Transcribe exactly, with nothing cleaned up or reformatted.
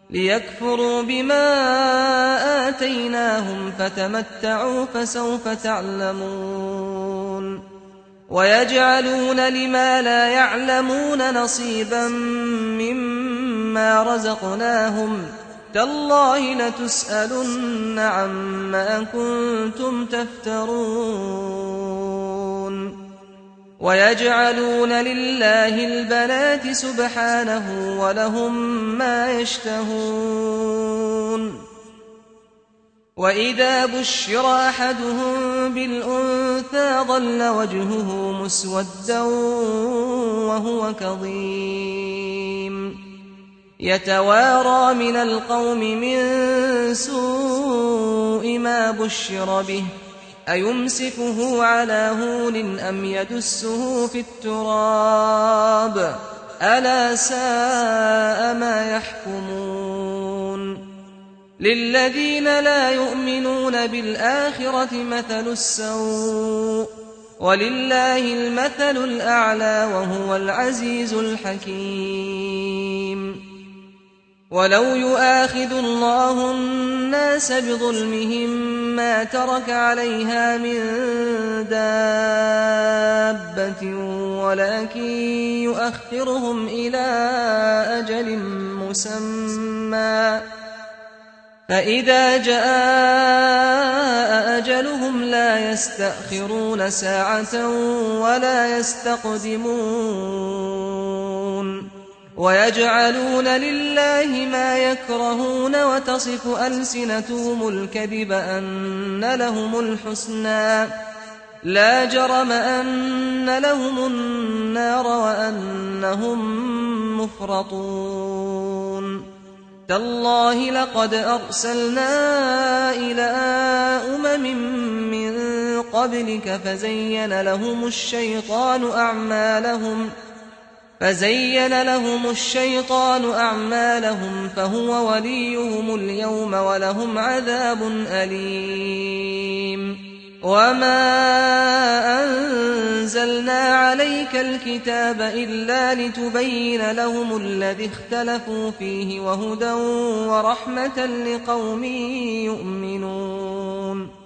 ليكفروا بما آتيناهم فتمتعوا فسوف تعلمون ويجعلون لما لا يعلمون نصيبا مما رزقناهم تالله لتسألن عما كنتم تفترون ويجعلون لله البنات سبحانه ولهم ما يشتهون وإذا بشر أحدهم بالأنثى ظل وجهه مسودا وهو كظيم يتوارى من القوم من سوء ما بشر به أيمسكه على هون أم يدسه في التراب ألا ساء ما يحكمون للذين لا يؤمنون بالآخرة مثل السوء ولله المثل الأعلى وهو العزيز الحكيم ولو يؤاخذ الله الناس بظلمهم ما ترك عليها من دابة ولكن يؤخرهم إلى أجل مسمى فإذا جاء أجلهم لا يستأخرون ساعة ولا يستقدمون ويجعلون لله ما يكرهون وتصف ألسنتهم الكذب أن لهم الحسنى لا جرم أن لهم النار وأنهم مفرطون تالله لقد أرسلنا إلى أمم من قبلك فزين لهم الشيطان أعمالهم فزين لهم الشيطان أعمالهم فهو وليهم اليوم ولهم عذاب أليم وما أنزلنا عليك الكتاب إلا لتبين لهم الذي اختلفوا فيه وهدى ورحمة لقوم يؤمنون